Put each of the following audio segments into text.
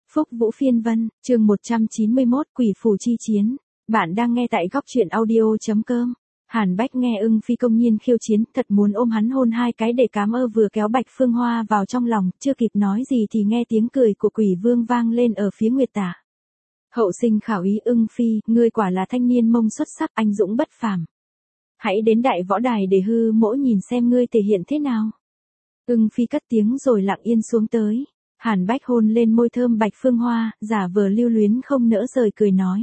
Phúc Vũ Phiên Vân, chương 191, Quỷ Phù Chi Chiến. Bạn đang nghe tại góc truyện audio.com. Hàn Bách nghe Ưng Phi công nhiên khiêu chiến, thật muốn ôm hắn hôn hai cái để cám ơ, vừa kéo Bạch Phương Hoa vào trong lòng, chưa kịp nói gì thì nghe tiếng cười của Quỷ Vương vang lên ở phía Nguyệt Tả. Hậu sinh khảo ý Ưng Phi, ngươi quả là thanh niên mông xuất sắc, anh dũng bất phàm. Hãy đến đại võ đài để hư mỗ nhìn xem ngươi thể hiện thế nào. Ưng Phi cất tiếng rồi lặng yên xuống tới. Hàn Bách hôn lên môi thơm Bạch Phương Hoa, giả vờ lưu luyến không nỡ rời cười nói.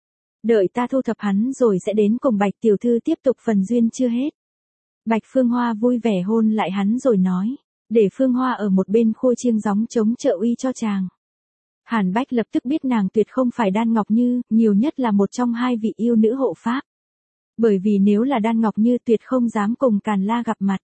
Đợi ta thu thập hắn rồi sẽ đến cùng Bạch tiểu thư tiếp tục phần duyên chưa hết. Bạch Phương Hoa vui vẻ hôn lại hắn rồi nói, để Phương Hoa ở một bên khua chiêng gióng chống trợ uy cho chàng. Hàn Bách lập tức biết nàng tuyệt không phải Đan Ngọc Như, nhiều nhất là một trong hai vị yêu nữ hộ pháp. Bởi vì nếu là Đan Ngọc Như tuyệt không dám cùng Càn La gặp mặt.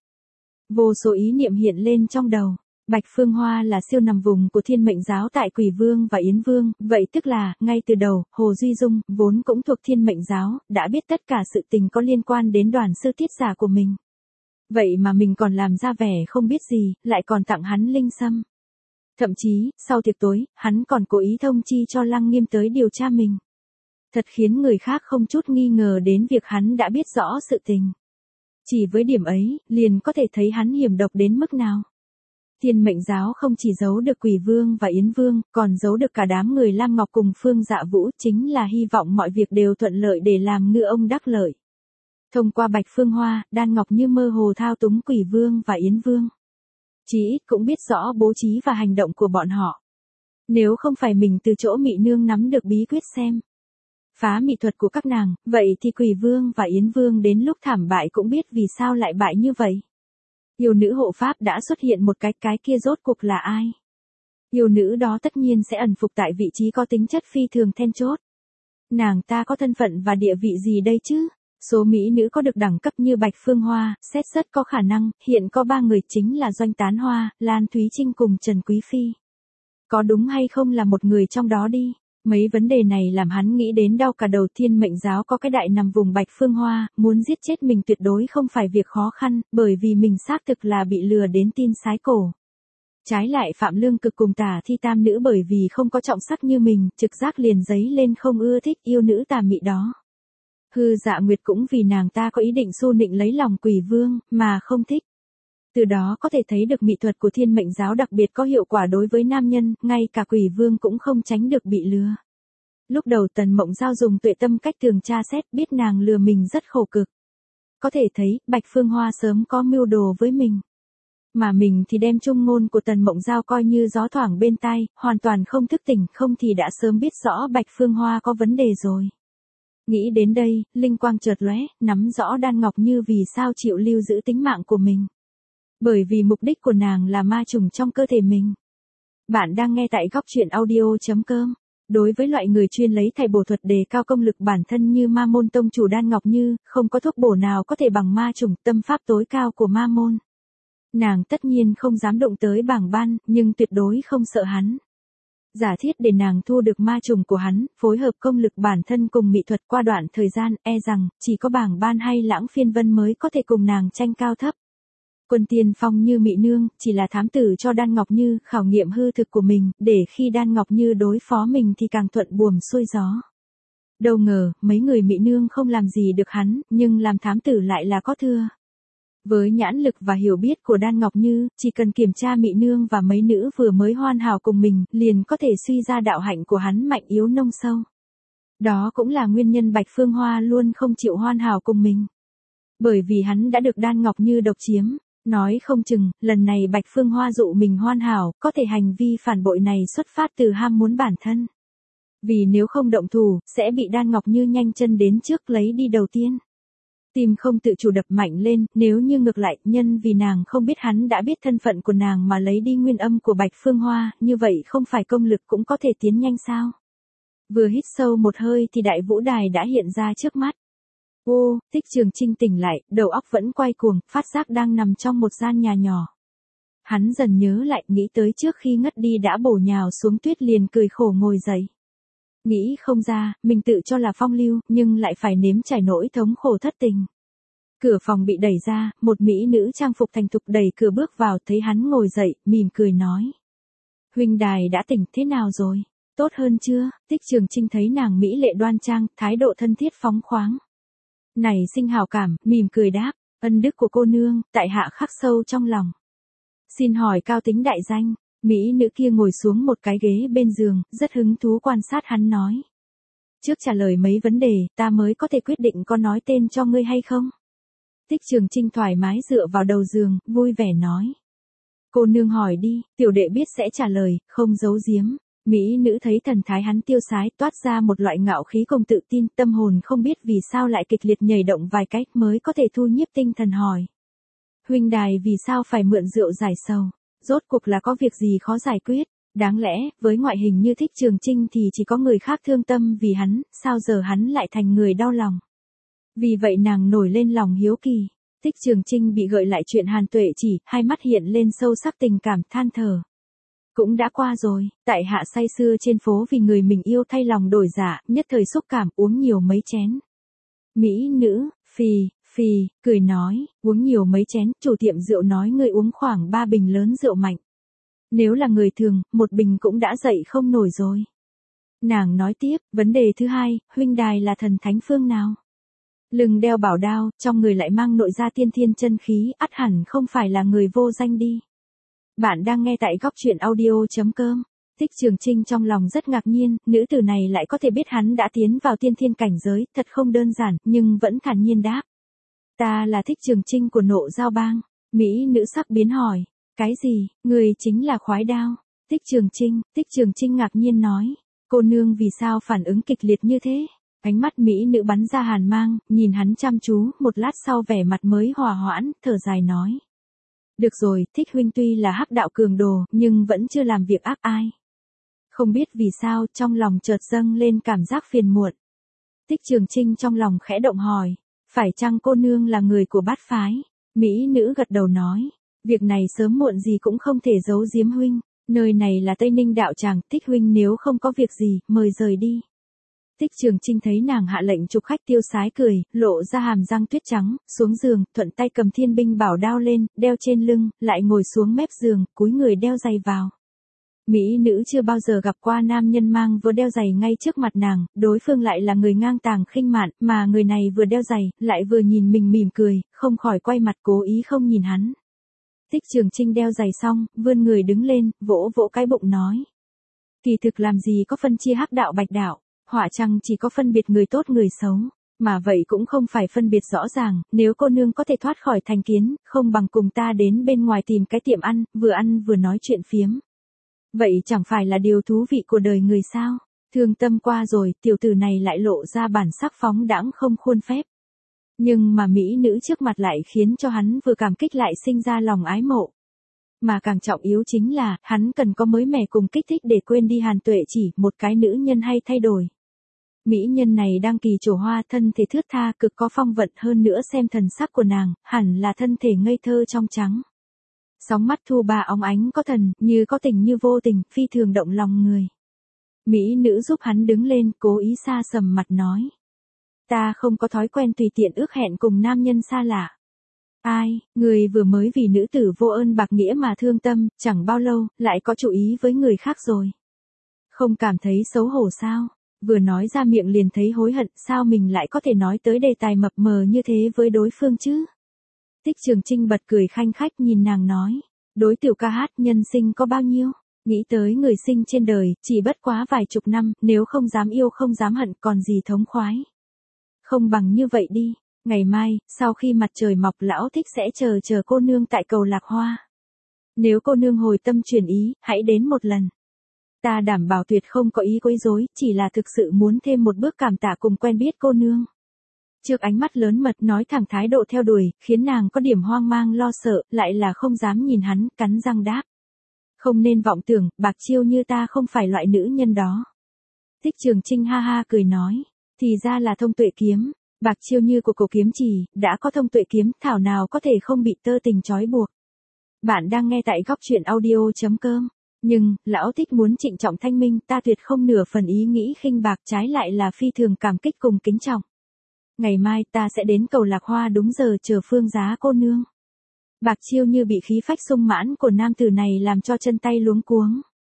Vô số ý niệm hiện lên trong đầu. Bạch Phương Hoa là siêu nằm vùng của Thiên Mệnh Giáo tại Quỷ Vương và Yến Vương, vậy tức là, ngay từ đầu, Hồ Duy Dung, vốn cũng thuộc Thiên Mệnh Giáo, đã biết tất cả sự tình có liên quan đến Đoàn sư tiết giả của mình. Vậy mà mình còn làm ra vẻ không biết gì, lại còn tặng hắn linh sâm. Thậm chí, sau tiệc tối, hắn còn cố ý thông chi cho Lăng Nghiêm tới điều tra mình. Thật khiến người khác không chút nghi ngờ đến việc hắn đã biết rõ sự tình. Chỉ với điểm ấy, liền có thể thấy hắn hiểm độc đến mức nào. Thiên Mệnh Giáo không chỉ giấu được Quỷ Vương và Yến Vương, còn giấu được cả đám người Lam Ngọc cùng Phương Dạ Vũ, chính là hy vọng mọi việc đều thuận lợi để làm ngư ông đắc lợi. Thông qua Bạch Phương Hoa, Đan Ngọc Như mơ hồ thao túng Quỷ Vương và Yến Vương. Chí ít cũng biết rõ bố trí và hành động của bọn họ. Nếu không phải mình từ chỗ Mị Nương nắm được bí quyết xem phá mỹ thuật của các nàng, vậy thì Quỷ Vương và Yến Vương đến lúc thảm bại cũng biết vì sao lại bại như vậy. Yêu nữ hộ pháp đã xuất hiện một cái kia rốt cuộc là ai? Yêu nữ đó tất nhiên sẽ ẩn phục tại vị trí có tính chất phi thường then chốt. Nàng ta có thân phận và địa vị gì đây chứ? Số mỹ nữ có được đẳng cấp như Bạch Phương Hoa, xét rất có khả năng, hiện có 3 người chính là Doanh Tán Hoa, Lan Thúy Trinh cùng Trần Quý Phi. Có đúng hay không là một người trong đó đi? Mấy vấn đề này làm hắn nghĩ đến đau cả đầu. Thiên Mệnh Giáo có cái đại nằm vùng Bạch Phương Hoa, muốn giết chết mình tuyệt đối không phải việc khó khăn, bởi vì mình xác thực là bị lừa đến tin sái cổ. Trái lại Phạm Lương Cực cùng Tả Thi Tam Nữ bởi vì không có trọng sắc như mình, trực giác liền dấy lên không ưa thích yêu nữ tà mị đó. Hư Dạ Nguyệt cũng vì nàng ta có ý định xu nịnh lấy lòng Quỷ Vương, mà không thích. Từ đó có thể thấy được mỹ thuật của Thiên Mệnh Giáo đặc biệt có hiệu quả đối với nam nhân, ngay cả Quỷ Vương cũng không tránh được bị lừa. Lúc đầu Tần Mộng Giao dùng tuệ tâm cách tường tra xét, biết nàng lừa mình rất khổ cực. Có thể thấy, Bạch Phương Hoa sớm có mưu đồ với mình. Mà mình thì đem chung ngôn của Tần Mộng Giao coi như gió thoảng bên tai, hoàn toàn không thức tỉnh, không thì đã sớm biết rõ Bạch Phương Hoa có vấn đề rồi. Nghĩ đến đây, linh quang chợt lóe, nắm rõ Đan Ngọc Như vì sao chịu lưu giữ tính mạng của mình. Bởi vì mục đích của nàng là ma trùng trong cơ thể mình. Bạn đang nghe tại góc truyện audio.com. Đối với loại người chuyên lấy thầy bổ thuật đề cao công lực bản thân như Ma Môn tông chủ Đan Ngọc Như, không có thuốc bổ nào có thể bằng ma trùng, tâm pháp tối cao của Ma Môn. Nàng tất nhiên không dám động tới bảng ban, nhưng tuyệt đối không sợ hắn. Giả thiết để nàng thu được ma trùng của hắn, phối hợp công lực bản thân cùng mỹ thuật qua đoạn thời gian, e rằng, chỉ có bảng ban hay Lãng Phiên Vân mới có thể cùng nàng tranh cao thấp. Quân tiên phong như Mị Nương, chỉ là thám tử cho Đan Ngọc Như khảo nghiệm hư thực của mình, để khi Đan Ngọc Như đối phó mình thì càng thuận buồm xuôi gió. Đâu ngờ, mấy người Mị Nương không làm gì được hắn, nhưng làm thám tử lại là có thừa. Với nhãn lực và hiểu biết của Đan Ngọc Như, chỉ cần kiểm tra Mị Nương và mấy nữ vừa mới hoàn hảo cùng mình, liền có thể suy ra đạo hạnh của hắn mạnh yếu nông sâu. Đó cũng là nguyên nhân Bạch Phương Hoa luôn không chịu hoàn hảo cùng mình. Bởi vì hắn đã được Đan Ngọc Như độc chiếm. Nói không chừng, lần này Bạch Phương Hoa dụ mình hoàn hảo, có thể hành vi phản bội này xuất phát từ ham muốn bản thân. Vì nếu không động thủ, sẽ bị Đan Ngọc Như nhanh chân đến trước lấy đi đầu tiên. Tim không tự chủ đập mạnh lên, nếu như ngược lại, nhân vì nàng không biết hắn đã biết thân phận của nàng mà lấy đi nguyên âm của Bạch Phương Hoa, như vậy không phải công lực cũng có thể tiến nhanh sao? Vừa hít sâu một hơi thì đại vũ đài đã hiện ra trước mắt. Ô, Tích Trường Trinh tỉnh lại, đầu óc vẫn quay cuồng, phát giác đang nằm trong một gian nhà nhỏ. Hắn dần nhớ lại, nghĩ tới trước khi ngất đi đã bổ nhào xuống tuyết liền cười khổ ngồi dậy. Nghĩ không ra, mình tự cho là phong lưu, nhưng lại phải nếm trải nỗi thống khổ thất tình. Cửa phòng bị đẩy ra, một mỹ nữ trang phục thành thục đẩy cửa bước vào, thấy hắn ngồi dậy, mỉm cười nói. Huynh đài đã tỉnh, thế nào rồi? Tốt hơn chưa? Tích Trường Trinh thấy nàng mỹ lệ đoan trang, thái độ thân thiết phóng khoáng. Này sinh hảo cảm, mỉm cười đáp, ân đức của cô nương, tại hạ khắc sâu trong lòng. Xin hỏi cao tính đại danh, mỹ nữ kia ngồi xuống một cái ghế bên giường, rất hứng thú quan sát hắn nói. Trước trả lời mấy vấn đề, ta mới có thể quyết định có nói tên cho ngươi hay không. Tích Trường Trinh thoải mái dựa vào đầu giường, vui vẻ nói. Cô nương hỏi đi, tiểu đệ biết sẽ trả lời, không giấu giếm. Mỹ nữ thấy thần thái hắn tiêu sái toát ra một loại ngạo khí cùng tự tin, tâm hồn không biết vì sao lại kịch liệt nhảy động vài cách mới có thể thu nhiếp tinh thần hỏi. Huynh đài vì sao phải mượn rượu giải sầu, rốt cuộc là có việc gì khó giải quyết, đáng lẽ, với ngoại hình như Tích Trường Trinh thì chỉ có người khác thương tâm vì hắn, sao giờ hắn lại thành người đau lòng. Vì vậy nàng nổi lên lòng hiếu kỳ. Tích Trường Trinh bị gợi lại chuyện Hàn Tuệ Chỉ, hai mắt hiện lên sâu sắc tình cảm, than thở. Cũng đã qua rồi, tại hạ say sưa trên phố vì người mình yêu thay lòng đổi dạ, nhất thời xúc cảm uống nhiều mấy chén. Mỹ nữ, phì, cười nói, uống nhiều mấy chén, chủ tiệm rượu nói ngươi uống khoảng 3 bình lớn rượu mạnh. Nếu là người thường, một bình cũng đã dậy không nổi rồi. Nàng nói tiếp, vấn đề thứ hai, huynh đài là thần thánh phương nào? Lưng đeo bảo đao, trong người lại mang nội gia tiên thiên chân khí, ắt hẳn không phải là người vô danh đi. Bạn đang nghe tại góc truyện audio.com. Tích Trường Trinh trong lòng rất ngạc nhiên, nữ tử này lại có thể biết hắn đã tiến vào tiên thiên cảnh giới, thật không đơn giản, nhưng vẫn thản nhiên đáp. Ta là Tích Trường Trinh của Nộ Giao Bang. Mỹ nữ sắc biến hỏi. Cái gì, người chính là Khoái Đao? Tích Trường Trinh ngạc nhiên nói. Cô nương vì sao phản ứng kịch liệt như thế? Ánh mắt mỹ nữ bắn ra hàn mang, nhìn hắn chăm chú, một lát sau vẻ mặt mới hòa hoãn, thở dài nói. Được rồi, Thích huynh tuy là hắc đạo cường đồ, nhưng vẫn chưa làm việc ác ai. Không biết vì sao, trong lòng chợt dâng lên cảm giác phiền muộn. Tích Trường Trinh trong lòng khẽ động hỏi, phải chăng cô nương là người của bát phái? Mỹ nữ gật đầu nói, việc này sớm muộn gì cũng không thể giấu giếm huynh, nơi này là Tây Ninh đạo tràng, Tích huynh nếu không có việc gì, mời rời đi. Tích Trường Trinh thấy nàng hạ lệnh chụp khách tiêu sái cười, lộ ra hàm răng tuyết trắng, xuống giường, thuận tay cầm thiên binh bảo đao lên, đeo trên lưng, lại ngồi xuống mép giường, cúi người đeo giày vào. Mỹ nữ chưa bao giờ gặp qua nam nhân mang vừa đeo giày ngay trước mặt nàng, đối phương lại là người ngang tàng khinh mạn, mà người này vừa đeo giày, lại vừa nhìn mình mỉm cười, không khỏi quay mặt cố ý không nhìn hắn. Tích Trường Trinh đeo giày xong, vươn người đứng lên, vỗ vỗ cái bụng nói. Kỳ thực làm gì có phân chia hắc đạo bạch đạo. Họa chăng chỉ có phân biệt người tốt người xấu, mà vậy cũng không phải phân biệt rõ ràng, nếu cô nương có thể thoát khỏi thành kiến, không bằng cùng ta đến bên ngoài tìm cái tiệm ăn vừa nói chuyện phiếm. Vậy chẳng phải là điều thú vị của đời người sao? Thương tâm qua rồi, tiểu tử này lại lộ ra bản sắc phóng đãng không khuôn phép. Nhưng mà mỹ nữ trước mặt lại khiến cho hắn vừa cảm kích lại sinh ra lòng ái mộ. Mà càng trọng yếu chính là, hắn cần có mới mẻ cùng kích thích để quên đi Hàn Tuệ Chỉ, một cái nữ nhân hay thay đổi. Mỹ nhân này đang kỳ trổ hoa, thân thể thướt tha, cực có phong vận, hơn nữa xem thần sắc của nàng, hẳn là thân thể ngây thơ trong trắng. Sóng mắt thu ba óng ánh có thần, như có tình như vô tình, phi thường động lòng người. Mỹ nữ giúp hắn đứng lên, cố ý xa sầm mặt nói. Ta không có thói quen tùy tiện ước hẹn cùng nam nhân xa lạ. Ai, người vừa mới vì nữ tử vô ơn bạc nghĩa mà thương tâm, chẳng bao lâu, lại có chú ý với người khác rồi. Không cảm thấy xấu hổ sao? Vừa nói ra miệng liền thấy hối hận, sao mình lại có thể nói tới đề tài mập mờ như thế với đối phương chứ? Tích Trường Trinh bật cười khanh khách nhìn nàng nói, đối tiểu ca hát nhân sinh có bao nhiêu? Nghĩ tới người sinh trên đời, chỉ bất quá vài chục năm, nếu không dám yêu không dám hận còn gì thống khoái. Không bằng như vậy đi, ngày mai, sau khi mặt trời mọc lão Thích sẽ chờ cô nương tại cầu Lạc Hoa. Nếu cô nương hồi tâm chuyển ý, hãy đến một lần. Ta đảm bảo tuyệt không có ý quấy rối, chỉ là thực sự muốn thêm một bước cảm tạ cùng quen biết cô nương. Trước ánh mắt lớn mật nói thẳng thái độ theo đuổi, khiến nàng có điểm hoang mang lo sợ, lại là không dám nhìn hắn, cắn răng đáp. Không nên vọng tưởng, Bạc Chiêu như ta không phải loại nữ nhân đó. Tích Trường Trinh ha ha cười nói, thì ra là Thông Tuệ Kiếm, Bạc Chiêu như của Cổ Kiếm Chỉ, đã có Thông Tuệ Kiếm, thảo nào có thể không bị tơ tình trói buộc. Bạn đang nghe tại góc truyện audio.com. Nhưng, lão Thích muốn trịnh trọng thanh minh, ta tuyệt không nửa phần ý nghĩ khinh bạc, trái lại là phi thường cảm kích cùng kính trọng. Ngày mai ta sẽ đến cầu Lạc Hoa đúng giờ chờ Phương Giá cô nương. Bạc Chiêu như bị khí phách sung mãn của nam tử này làm cho chân tay luống cuống.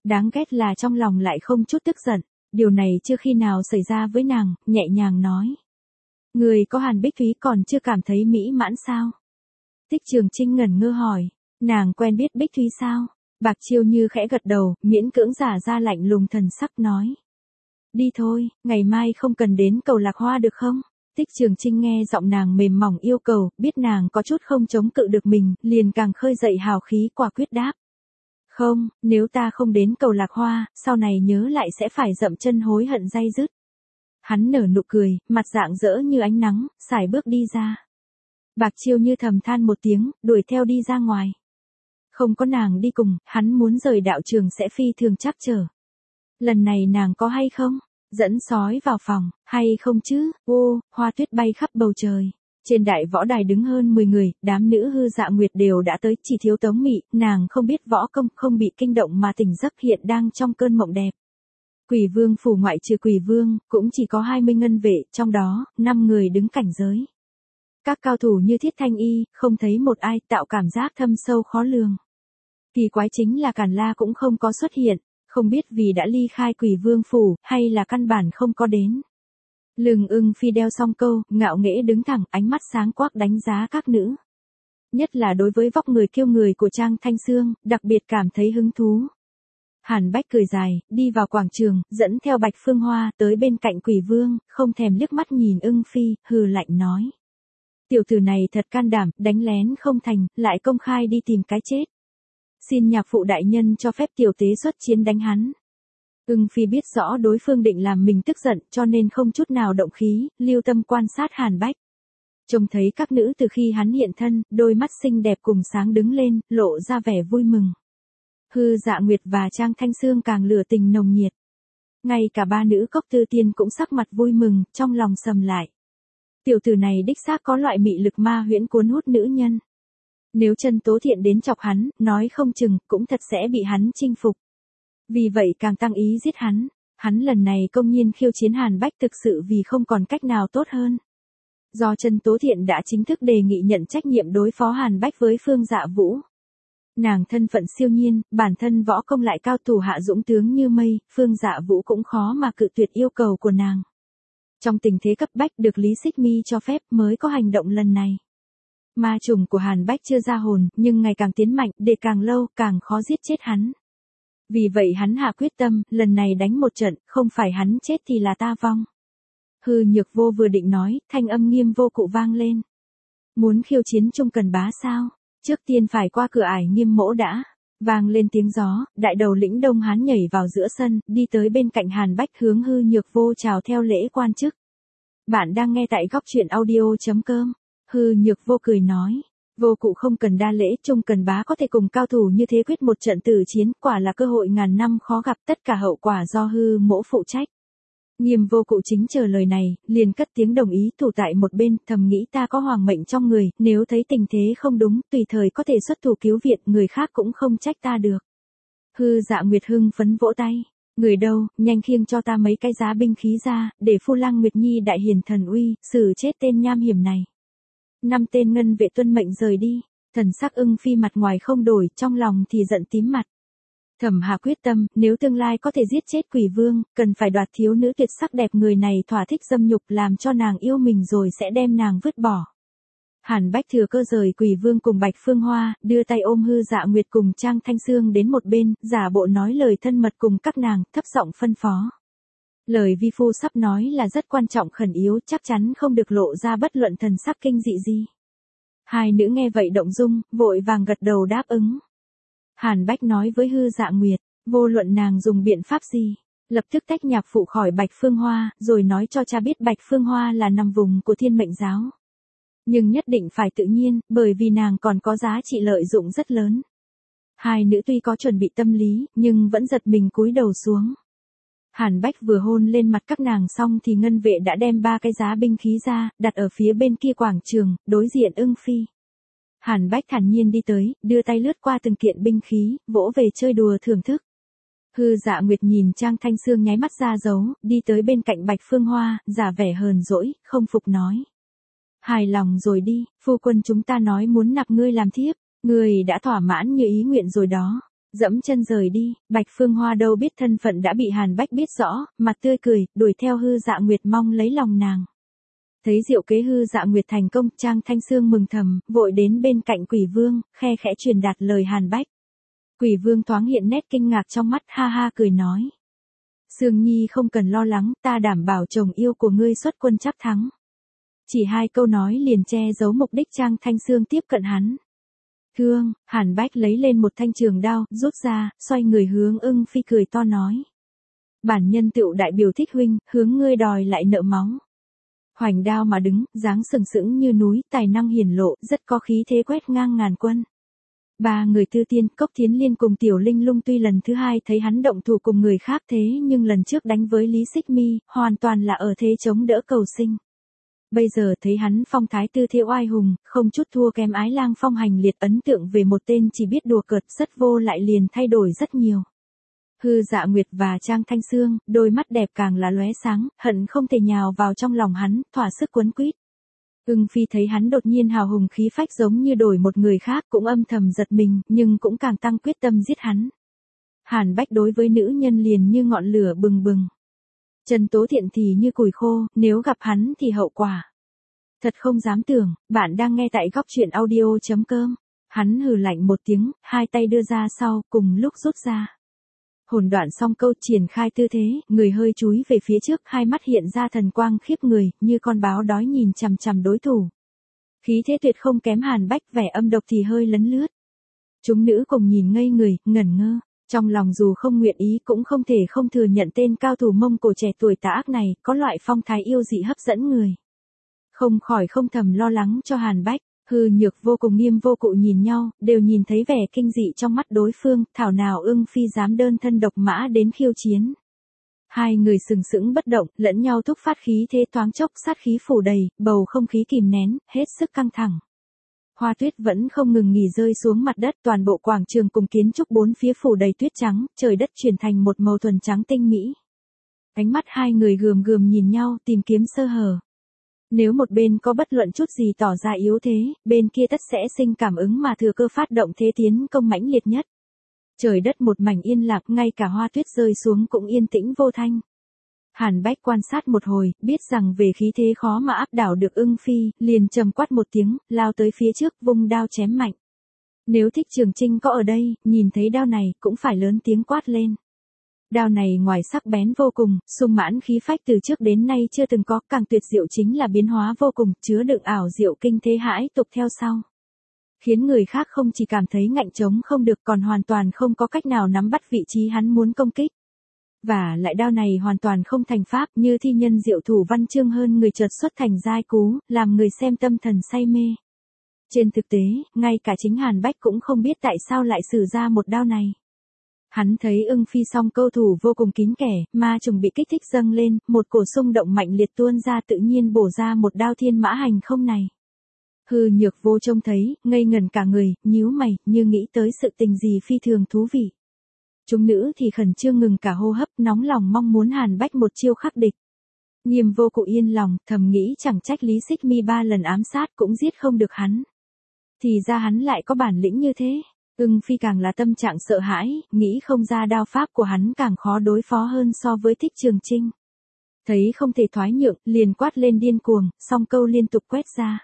Đáng ghét là trong lòng lại không chút tức giận, điều này chưa khi nào xảy ra với nàng, nhẹ nhàng nói. Người có Hàn Bích Thúy còn chưa cảm thấy mỹ mãn sao? Tích Trường Trinh ngẩn ngơ hỏi, nàng quen biết Bích Thúy sao? Bạc Chiêu Như khẽ gật đầu, miễn cưỡng giả ra lạnh lùng thần sắc nói. Đi thôi, ngày mai không cần đến cầu Lạc Hoa được không? Tích Trường Trinh nghe giọng nàng mềm mỏng yêu cầu, biết nàng có chút không chống cự được mình, liền càng khơi dậy hào khí quả quyết đáp. Không, nếu ta không đến cầu Lạc Hoa, sau này nhớ lại sẽ phải dậm chân hối hận day dứt. Hắn nở nụ cười, mặt rạng rỡ như ánh nắng, sải bước đi ra. Bạc Chiêu Như thầm than một tiếng, đuổi theo đi ra ngoài. Không có nàng đi cùng, hắn muốn rời đạo trường sẽ phi thường trắc trở. Lần này nàng có hay không? Dẫn sói vào phòng, hay không chứ? Ô, hoa tuyết bay khắp bầu trời. Trên đại võ đài đứng hơn 10 người, đám nữ hư dạ nguyệt đều đã tới, chỉ thiếu Tống Mị, nàng không biết võ công, không bị kinh động mà tỉnh giấc hiện đang trong cơn mộng đẹp. Quỷ Vương phủ ngoại trừ Quỷ Vương, cũng chỉ có 20 ngân vệ, trong đó, 5 người đứng cảnh giới. Các cao thủ như Thiết Thanh Y, không thấy một ai, tạo cảm giác thâm sâu khó lường. Kỳ quái chính là Càn La cũng không có xuất hiện, không biết vì đã ly khai Quỷ Vương phủ, hay là căn bản không có đến. Lương Ưng Phi đeo song câu, ngạo nghễ đứng thẳng, ánh mắt sáng quắc đánh giá các nữ. Nhất là đối với vóc người kiêu người của Trang Thanh Sương, đặc biệt cảm thấy hứng thú. Hàn Bách cười dài, đi vào quảng trường, dẫn theo Bạch Phương Hoa, tới bên cạnh Quỷ Vương, không thèm liếc mắt nhìn Ưng Phi, hừ lạnh nói. Tiểu tử này thật can đảm, đánh lén không thành, lại công khai đi tìm cái chết. Xin nhạc phụ đại nhân cho phép tiểu tế xuất chiến đánh hắn. Ưng Phi biết rõ đối phương định làm mình tức giận, cho nên không chút nào động khí, lưu tâm quan sát Hàn Bách. Trông thấy các nữ từ khi hắn hiện thân, đôi mắt xinh đẹp cùng sáng đứng lên, lộ ra vẻ vui mừng. Hư Dạ Nguyệt và Trang Thanh Sương càng lửa tình nồng nhiệt. Ngay cả ba nữ Cốc Tư Tiên cũng sắc mặt vui mừng, trong lòng sầm lại. Tiểu tử này đích xác có loại mị lực ma huyễn cuốn hút nữ nhân. Nếu Chân Tố Thiện đến chọc hắn, nói không chừng, cũng thật sẽ bị hắn chinh phục. Vì vậy càng tăng ý giết hắn. Hắn lần này công nhiên khiêu chiến Hàn Bách thực sự vì không còn cách nào tốt hơn. Do Chân Tố Thiện đã chính thức đề nghị nhận trách nhiệm đối phó Hàn Bách với Phương Dạ Vũ. Nàng thân phận siêu nhiên, bản thân võ công lại cao thủ hạ dũng tướng như mây, Phương Dạ Vũ cũng khó mà cự tuyệt yêu cầu của nàng. Trong tình thế cấp bách được Lý Xích Mi cho phép mới có hành động lần này. Ma trùng của Hàn Bách chưa ra hồn, nhưng ngày càng tiến mạnh, để càng lâu, càng khó giết chết hắn. Vì vậy hắn hạ quyết tâm, lần này đánh một trận, không phải hắn chết thì là ta vong. Hư Nhược Vô vừa định nói, thanh âm Nghiêm Vô Cụ vang lên. Muốn khiêu chiến Trung Cần Bá sao? Trước tiên phải qua cửa ải Nghiêm Mỗ đã. Vang lên tiếng gió, đại đầu lĩnh Đông Hán nhảy vào giữa sân, đi tới bên cạnh Hàn Bách hướng Hư Nhược Vô chào theo lễ quan chức. Bạn đang nghe tại góc truyện audio.com. Hư Nhược Vô cười nói. Vô Cụ không cần đa lễ, Trung Cần Bá có thể cùng cao thủ như thế quyết một trận tử chiến, quả là cơ hội ngàn năm khó gặp, tất cả hậu quả do Hư Mỗ phụ trách. Nghiêm Vô Cụ chính chờ lời này, liền cất tiếng đồng ý, thủ tại một bên, thầm nghĩ ta có hoàng mệnh trong người, nếu thấy tình thế không đúng, tùy thời có thể xuất thủ cứu viện, người khác cũng không trách ta được. Hư Dạ Nguyệt hưng phấn vỗ tay. Người đâu, nhanh khiêng cho ta mấy cái giá binh khí ra, để Phu Lang Nguyệt Nhi đại hiền thần uy, xử chết tên nham hiểm này. 5 tên ngân vệ tuân mệnh rời đi, thần sắc Ưng Phi mặt ngoài không đổi, trong lòng thì giận tím mặt. Thẩm Hà quyết tâm, nếu tương lai có thể giết chết Quỷ Vương, cần phải đoạt thiếu nữ tuyệt sắc đẹp người này thỏa thích dâm nhục làm cho nàng yêu mình rồi sẽ đem nàng vứt bỏ. Hàn Bách thừa cơ rời Quỷ Vương cùng Bạch Phương Hoa, đưa tay ôm Hư Dạ Nguyệt cùng Trang Thanh Sương đến một bên, giả bộ nói lời thân mật cùng các nàng, thấp giọng phân phó. Lời vi phu sắp nói là rất quan trọng khẩn yếu, chắc chắn không được lộ ra bất luận thần sắc kinh dị gì. Hai nữ nghe vậy động dung, vội vàng gật đầu đáp ứng. Hàn Bách nói với Hư Dạ Nguyệt, vô luận nàng dùng biện pháp gì, lập tức tách nhạc phụ khỏi Bạch Phương Hoa, rồi nói cho cha biết Bạch Phương Hoa là nằm vùng của Thiên Mệnh giáo. Nhưng nhất định phải tự nhiên, bởi vì nàng còn có giá trị lợi dụng rất lớn. Hai nữ tuy có chuẩn bị tâm lý, nhưng vẫn giật mình cúi đầu xuống. Hàn Bách vừa hôn lên mặt các nàng xong thì ngân vệ đã đem 3 cái giá binh khí ra, đặt ở phía bên kia quảng trường, đối diện Ưng Phi. Hàn Bách thản nhiên đi tới, đưa tay lướt qua từng kiện binh khí, vỗ về chơi đùa thưởng thức. Hư Dạ Nguyệt nhìn Trang Thanh Sương nháy mắt ra dấu, đi tới bên cạnh Bạch Phương Hoa, giả vẻ hờn dỗi, không phục nói. Hài lòng rồi đi, phu quân chúng ta nói muốn nạp ngươi làm thiếp, ngươi đã thỏa mãn như ý nguyện rồi đó. Dẫm chân rời đi, Bạch Phương Hoa đâu biết thân phận đã bị Hàn Bách biết rõ, mặt tươi cười, đuổi theo Hư Dạ Nguyệt mong lấy lòng nàng. Thấy diệu kế Hư Dạ Nguyệt thành công, Trang Thanh Sương mừng thầm, vội đến bên cạnh Quỷ Vương, khe khẽ truyền đạt lời Hàn Bách. Quỷ Vương thoáng hiện nét kinh ngạc trong mắt, ha ha cười nói. Sương Nhi không cần lo lắng, ta đảm bảo chồng yêu của ngươi xuất quân chắc thắng. Chỉ 2 câu nói liền che giấu mục đích Trang Thanh Sương tiếp cận hắn. Thương, Hàn Bách lấy lên một thanh trường đao, rút ra, xoay người hướng Ưng Phi cười to nói. Bản nhân tựu đại biểu Thích huynh, hướng ngươi đòi lại nợ máu. Hoành đao mà đứng, dáng sừng sững như núi, tài năng hiển lộ, rất có khí thế quét ngang ngàn quân. 3 người Tư Tiên, Cốc Thiến Liên cùng Tiểu Linh Lung tuy lần thứ 2 thấy hắn động thủ cùng người khác thế nhưng lần trước đánh với Lý Xích Mi, hoàn toàn là ở thế chống đỡ cầu sinh. Bây giờ thấy hắn phong thái tư thế oai hùng, không chút thua kém Ái Lang Phong hành liệt, ấn tượng về một tên chỉ biết đùa cợt rất vô lại liền thay đổi rất nhiều. Hư Dạ Nguyệt và Trang Thanh Sương, đôi mắt đẹp càng là lóe sáng, hận không thể nhào vào trong lòng hắn, thỏa sức quấn quýt. Ưng Phi thấy hắn đột nhiên hào hùng khí phách giống như đổi một người khác, cũng âm thầm giật mình, nhưng cũng càng tăng quyết tâm giết hắn. Hàn Bách đối với nữ nhân liền như ngọn lửa bừng bừng. Trần Tố Thiện thì như củi khô, nếu gặp hắn thì hậu quả. Thật không dám tưởng, bạn đang nghe tại góc truyện audio.com. Hắn hừ lạnh một tiếng, 2 tay đưa ra sau, cùng lúc rút ra. Hồn đoạn song câu triển khai tư thế, người hơi chúi về phía trước, 2 mắt hiện ra thần quang khiếp người, như con báo đói nhìn chằm chằm đối thủ. Khí thế tuyệt không kém Hàn Bách, vẻ âm độc thì hơi lấn lướt. Chúng nữ cùng nhìn ngây người, ngẩn ngơ. Trong lòng dù không nguyện ý cũng không thể không thừa nhận tên cao thủ Mông Cổ trẻ tuổi tà ác này, có loại phong thái yêu dị hấp dẫn người. Không khỏi không thầm lo lắng cho Hàn Bách, Hư Nhược vô cùng Nghiêm vô Cụ nhìn nhau, đều nhìn thấy vẻ kinh dị trong mắt đối phương, thảo nào Ưng Phi dám đơn thân độc mã đến khiêu chiến. 2 người sừng sững bất động, lẫn nhau thúc phát khí thế thoáng chốc, sát khí phủ đầy, bầu không khí kìm nén, hết sức căng thẳng. Hoa tuyết vẫn không ngừng nghỉ rơi xuống mặt đất, toàn bộ quảng trường cùng kiến trúc 4 phía phủ đầy tuyết trắng, trời đất chuyển thành một màu thuần trắng tinh mỹ. Ánh mắt 2 người gườm gườm nhìn nhau, tìm kiếm sơ hở. Nếu một bên có bất luận chút gì tỏ ra yếu thế, bên kia tất sẽ sinh cảm ứng mà thừa cơ phát động thế tiến công mãnh liệt nhất. Trời đất một mảnh yên lạc, ngay cả hoa tuyết rơi xuống cũng yên tĩnh vô thanh. Hàn Bách quan sát một hồi, biết rằng về khí thế khó mà áp đảo được Ưng Phi, liền trầm quát một tiếng, lao tới phía trước, vung đao chém mạnh. Nếu Thích Trường Trinh có ở đây, nhìn thấy đao này, cũng phải lớn tiếng quát lên. Đao này ngoài sắc bén vô cùng, sung mãn khí phách từ trước đến nay chưa từng có, càng tuyệt diệu chính là biến hóa vô cùng, chứa đựng ảo diệu kinh thế hãi tục theo sau. Khiến người khác không chỉ cảm thấy ngạnh trống không được, còn hoàn toàn không có cách nào nắm bắt vị trí hắn muốn công kích. Và lại đao này hoàn toàn không thành pháp, như thi nhân diệu thủ văn chương hơn người chợt xuất thành giai cú, làm người xem tâm thần say mê. Trên thực tế, ngay cả chính Hàn Bách cũng không biết tại sao lại sử ra một đao này. Hắn thấy Ưng Phi song câu thủ vô cùng kín kẻ, ma trùng bị kích thích dâng lên, một cổ xung động mạnh liệt tuôn ra, tự nhiên bổ ra một đao thiên mã hành không này. Hư Nhược vô trông thấy, ngây ngẩn cả người, nhíu mày, như nghĩ tới sự tình gì phi thường thú vị. Chúng nữ thì khẩn trương ngừng cả hô hấp, nóng lòng mong muốn Hàn Bách một chiêu khắc địch. Nghiêm vô Cụ yên lòng, thầm nghĩ chẳng trách Lý Xích Mi 3 lần ám sát cũng giết không được hắn. Thì ra hắn lại có bản lĩnh như thế. Ưng Phi càng là tâm trạng sợ hãi, nghĩ không ra đao pháp của hắn càng khó đối phó hơn so với Thích Trường Trinh. Thấy không thể thoái nhượng, liền quát lên điên cuồng, song câu liên tục quét ra.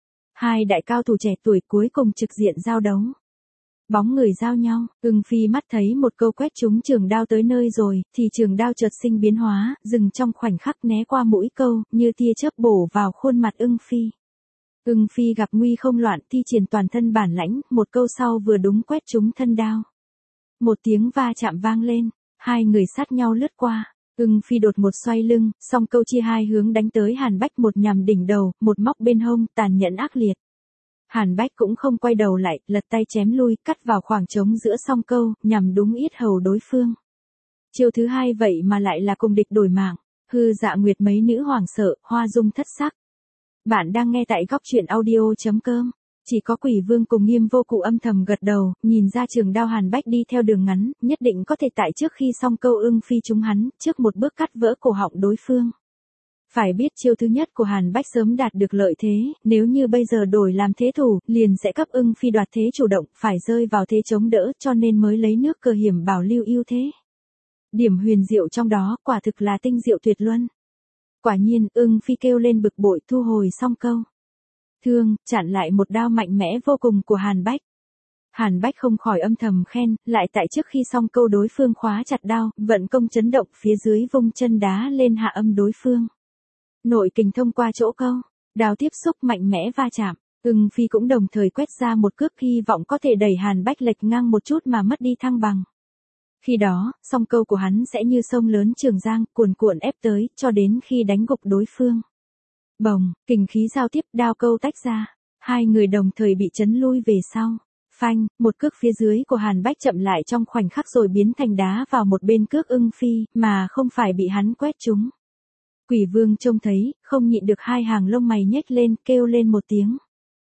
2 đại cao thủ trẻ tuổi cuối cùng trực diện giao đấu. Bóng người giao nhau, Ưng Phi mắt thấy một câu quét trúng trường đao tới nơi rồi, thì trường đao chợt sinh biến hóa, dừng trong khoảnh khắc né qua mũi câu, như tia chớp bổ vào khuôn mặt Ưng Phi. Ưng Phi gặp nguy không loạn, thi triển toàn thân bản lãnh, một câu sau vừa đúng quét trúng thân đao. Một tiếng va chạm vang lên, 2 người sát nhau lướt qua. Ưng Phi đột một xoay lưng, song câu chia 2 hướng đánh tới Hàn Bách, một nhằm đỉnh đầu, một móc bên hông, tàn nhẫn ác liệt. Hàn Bách cũng không quay đầu lại, lật tay chém lui, cắt vào khoảng trống giữa song câu, nhằm đúng yết hầu đối phương. Chiêu thứ 2 vậy mà lại là cùng địch đổi mạng. Hư Dạ Nguyệt mấy nữ hoảng sợ, hoa dung thất sắc. Bạn đang nghe tại góc truyện audio.com. Chỉ có Quỷ Vương cùng Nghiêm vô Cụ âm thầm gật đầu, nhìn ra trường đao Hàn Bách đi theo đường ngắn, nhất định có thể tại trước khi song câu Ưng Phi trúng hắn, trước một bước cắt vỡ cổ họng đối phương. Phải biết chiêu thứ nhất của Hàn Bách sớm đạt được lợi thế, nếu như bây giờ đổi làm thế thủ, liền sẽ cấp Ưng Phi đoạt thế chủ động, phải rơi vào thế chống đỡ, cho nên mới lấy nước cờ hiểm bảo lưu ưu thế. Điểm huyền diệu trong đó, quả thực là tinh diệu tuyệt luân. Quả nhiên, Ưng Phi kêu lên bực bội, thu hồi song câu. Thương, chặn lại một đao mạnh mẽ vô cùng của Hàn Bách. Hàn Bách không khỏi âm thầm khen, lại tại trước khi song câu đối phương khóa chặt đao, vận công chấn động phía dưới vung chân đá lên hạ âm đối phương. Nội kình thông qua chỗ câu, đao tiếp xúc mạnh mẽ va chạm, Ưng Phi cũng đồng thời quét ra một cước hy vọng có thể đẩy Hàn Bách lệch ngang một chút mà mất đi thăng bằng. Khi đó, song câu của hắn sẽ như sông lớn Trường Giang, cuồn cuộn ép tới, cho đến khi đánh gục đối phương. Bồng, kình khí giao tiếp, đao câu tách ra, hai người đồng thời bị chấn lui về sau. Phanh, một cước phía dưới của Hàn Bách chậm lại trong khoảnh khắc rồi biến thành đá vào một bên cước Ưng Phi, mà không phải bị hắn quét trúng. Quỷ Vương trông thấy, không nhịn được hai hàng lông mày nhếch lên, kêu lên một tiếng.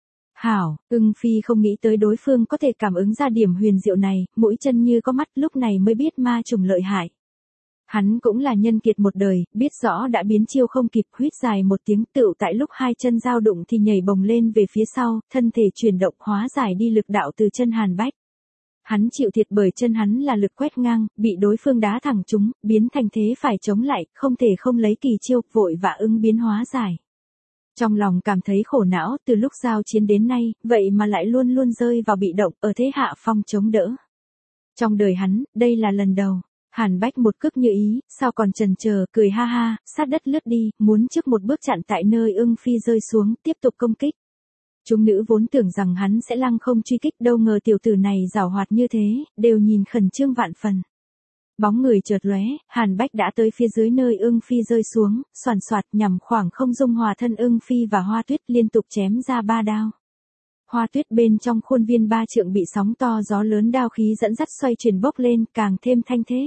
Hảo, Ưng Phi không nghĩ tới đối phương có thể cảm ứng ra điểm huyền diệu này, mũi chân như có mắt, lúc này mới biết ma trùng lợi hại. Hắn cũng là nhân kiệt một đời, biết rõ đã biến chiêu không kịp, huýt dài một tiếng, tựu tại lúc hai chân giao đụng thì nhảy bồng lên về phía sau, thân thể chuyển động hóa giải đi lực đạo từ chân Hàn Bách. Hắn chịu thiệt bởi chân hắn là lực quét ngang, bị đối phương đá thẳng trúng, biến thành thế phải chống lại, không thể không lấy kỳ chiêu, vội và ứng biến hóa giải. Trong lòng cảm thấy khổ não, từ lúc giao chiến đến nay, vậy mà lại luôn luôn rơi vào bị động, ở thế hạ phong chống đỡ. Trong đời hắn, đây là lần đầu. Hàn Bách một cước như ý, sao còn chần chờ, cười ha ha, sát đất lướt đi, muốn trước một bước chặn tại nơi Ưng Phi rơi xuống, tiếp tục công kích. Chúng nữ vốn tưởng rằng hắn sẽ lăng không truy kích, đâu ngờ tiểu tử này giảo hoạt như thế, đều nhìn khẩn trương vạn phần. Bóng người chợt lóe, Hàn Bách đã tới phía dưới nơi Ưng Phi rơi xuống, xoàn xoạt nhằm khoảng không dung hòa thân Ưng Phi và Hoa Tuyết, liên tục chém ra 3 đao. Hoa Tuyết bên trong khuôn viên 3 trượng bị sóng to gió lớn đao khí dẫn dắt xoay chuyển bốc lên, càng thêm thanh thế.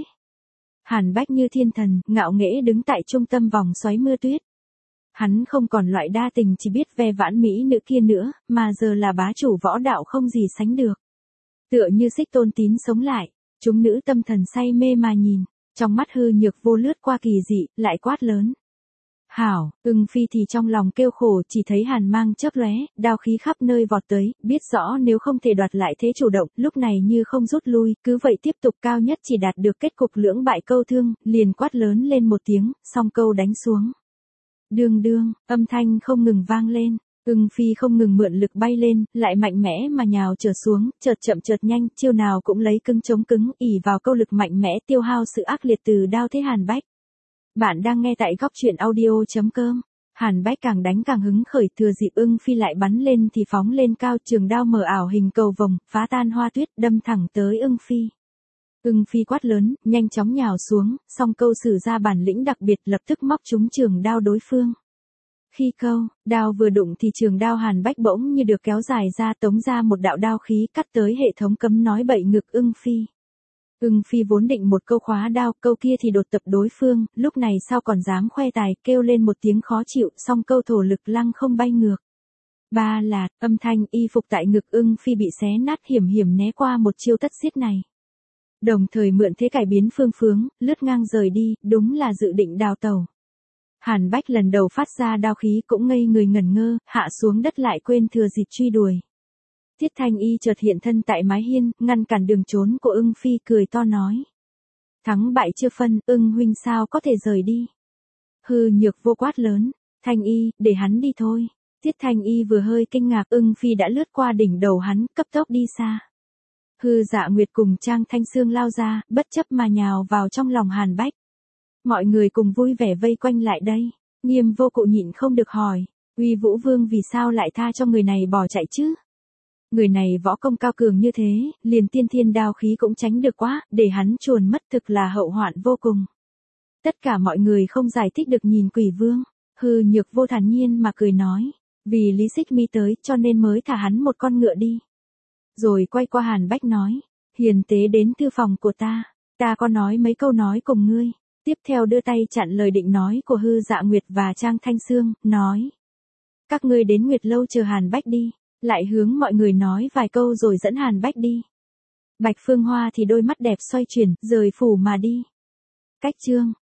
Hàn Bách như thiên thần, ngạo nghễ đứng tại trung tâm vòng xoáy mưa tuyết. Hắn không còn loại đa tình chỉ biết ve vãn mỹ nữ kia nữa, mà giờ là bá chủ võ đạo không gì sánh được. Tựa như Xích Tôn Tín sống lại, chúng nữ tâm thần say mê mà nhìn, trong mắt Hư Nhược Vô lướt qua kỳ dị, lại quát lớn. Hảo, Ưng Phi thì trong lòng kêu khổ, chỉ thấy hàn mang chớp lóe, đao khí khắp nơi vọt tới, biết rõ nếu không thể đoạt lại thế chủ động, lúc này như không rút lui, cứ vậy tiếp tục, cao nhất chỉ đạt được kết cục lưỡng bại câu thương, liền quát lớn lên một tiếng, song câu đánh xuống. Đương đương, âm thanh không ngừng vang lên, Ưng Phi không ngừng mượn lực bay lên, lại mạnh mẽ mà nhào trở xuống, chợt chậm chợt nhanh, chiêu nào cũng lấy cứng chống cứng, ỷ vào câu lực mạnh mẽ tiêu hao sự ác liệt từ đao thế Hàn Bách. Bạn đang nghe tại góc truyện audio.com. Hàn Bách càng đánh càng hứng khởi, thừa dịp Ưng Phi lại bắn lên thì phóng lên cao, trường đao mở ảo hình cầu vồng, phá tan Hoa Tuyết, đâm thẳng tới Ưng Phi. Ưng Phi quát lớn, nhanh chóng nhào xuống, song câu sử ra bản lĩnh đặc biệt, lập tức móc trúng trường đao đối phương. Khi câu, đao vừa đụng thì trường đao Hàn Bách bỗng như được kéo dài ra, tống ra một đạo đao khí cắt tới hệ thống cấm nói bậy ngực Ưng Phi. Ưng Phi vốn định một câu khóa đao, câu kia thì đột tập đối phương, lúc này sao còn dám khoe tài, kêu lên một tiếng khó chịu, song câu thổ lực lăng không bay ngược. Ba lạt, âm thanh y phục tại ngực Ưng Phi bị xé nát, hiểm hiểm né qua một chiêu tất xiết này. Đồng thời mượn thế cải biến phương hướng, lướt ngang rời đi, đúng là dự định đào tẩu. Hàn Bách lần đầu phát ra đao khí cũng ngây người ngẩn ngơ, hạ xuống đất lại quên thừa dịp truy đuổi. Tiết Thanh Y chợt hiện thân tại mái hiên, ngăn cản đường trốn của Ưng Phi, cười to nói. Thắng bại chưa phân, Ưng huynh sao có thể rời đi. Hư Nhược Vô quát lớn, Thanh Y, để hắn đi thôi. Tiết Thanh Y vừa hơi kinh ngạc, Ưng Phi đã lướt qua đỉnh đầu hắn, cấp tốc đi xa. Hư Dạ Nguyệt cùng Trang Thanh Sương lao ra, bất chấp mà nhào vào trong lòng Hàn Bách. Mọi người cùng vui vẻ vây quanh lại đây. Nghiêm Vô Cụ nhịn không được hỏi, Uy Vũ Vương vì sao lại tha cho người này bỏ chạy chứ? Người này võ công cao cường như thế, liền tiên thiên đao khí cũng tránh được quá, để hắn chuồn mất thực là hậu hoạn vô cùng. Tất cả mọi người không giải thích được nhìn Quỷ Vương. Hư Nhược Vô thản nhiên mà cười nói, vì Lý Xích Mi tới cho nên mới thả hắn một con ngựa đi. Rồi quay qua Hàn Bách nói, hiền tế đến thư phòng của ta có nói mấy câu nói cùng ngươi. Tiếp theo đưa tay chặn lời định nói của Hư Dạ Nguyệt và Trang Thanh Sương, nói. Các ngươi đến Nguyệt Lâu chờ Hàn Bách đi, lại hướng mọi người nói vài câu rồi dẫn Hàn Bách đi. Bạch Phương Hoa thì đôi mắt đẹp xoay chuyển, rời phủ mà đi. Cách chương.